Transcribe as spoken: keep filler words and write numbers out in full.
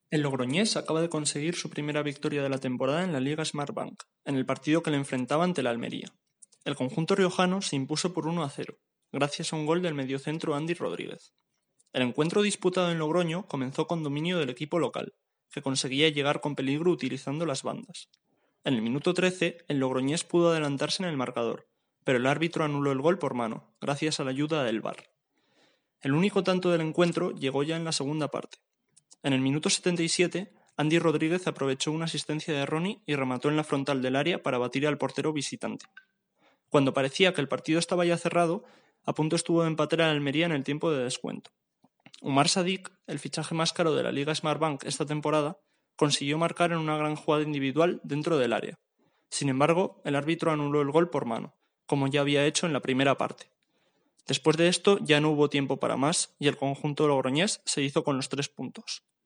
El Logroñés acaba de conseguir su primera victoria de la temporada en la Liga Smartbank, en el partido que le enfrentaba ante la Almería. El conjunto riojano se impuso por uno a cero, gracias a un gol del mediocentro Andy Rodríguez. El encuentro disputado en Logroño comenzó con dominio del equipo local, que conseguía llegar con peligro utilizando las bandas. En el minuto trece, el Logroñés pudo adelantarse en el marcador, pero el árbitro anuló el gol por mano, gracias a la ayuda del V A R. El único tanto del encuentro llegó ya en la segunda parte. En el minuto setenta y siete, Andy Rodríguez aprovechó una asistencia de Ronnie y remató en la frontal del área para batir al portero visitante. Cuando parecía que el partido estaba ya cerrado, a punto estuvo de empatar a Almería en el tiempo de descuento. Umar Sadik, el fichaje más caro de la Liga Smartbank esta temporada, consiguió marcar en una gran jugada individual dentro del área. Sin embargo, el árbitro anuló el gol por mano, como ya había hecho en la primera parte. Después de esto ya no hubo tiempo para más y el conjunto logroñés se hizo con los tres puntos.